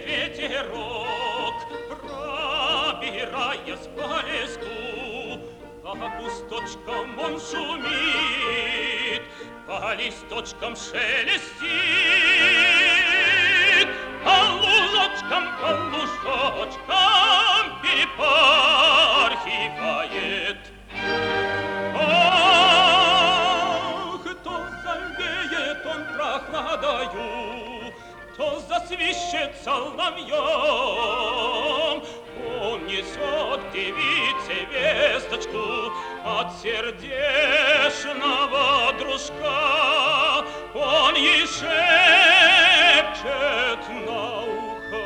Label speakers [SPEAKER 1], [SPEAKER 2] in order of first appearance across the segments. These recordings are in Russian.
[SPEAKER 1] ветерок, пробираясь по леску, по кусточкам он шумит, по листочкам шелестит, по лужочкам перепархивает. Ах, то завеет он прохладою, то засвищет соловьем, он несет девице весточку от сердечного дружка, он ей шепчет на ухо,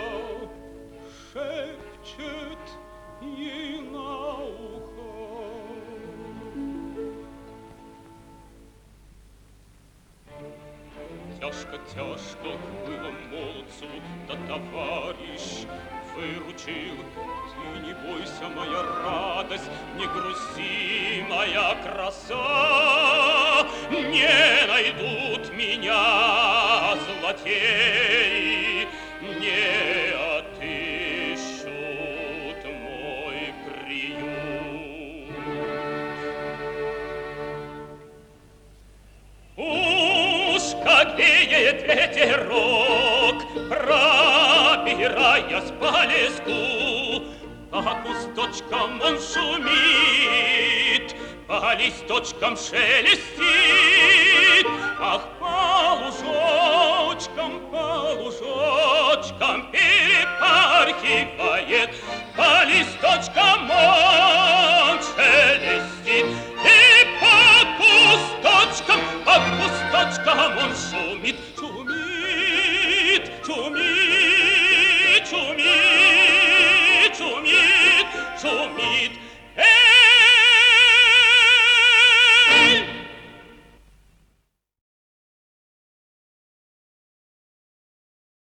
[SPEAKER 1] шепчет ей на ухо. Тяжко было молодцу, да товарищ выручил. Ты не бойся, моя радость, не грусти, моя краса, не найдут меня злодеи, не отыщут мой приют. Уж как веет ветерок, пробираясь по леску, по кусточкам он шумит, по листочкам шелестит, ах, по лужочкам перепархивает, по листочкам он шелестит, и по кусточкам он шумит, шумит, шумит, шумит, шумит, шумит.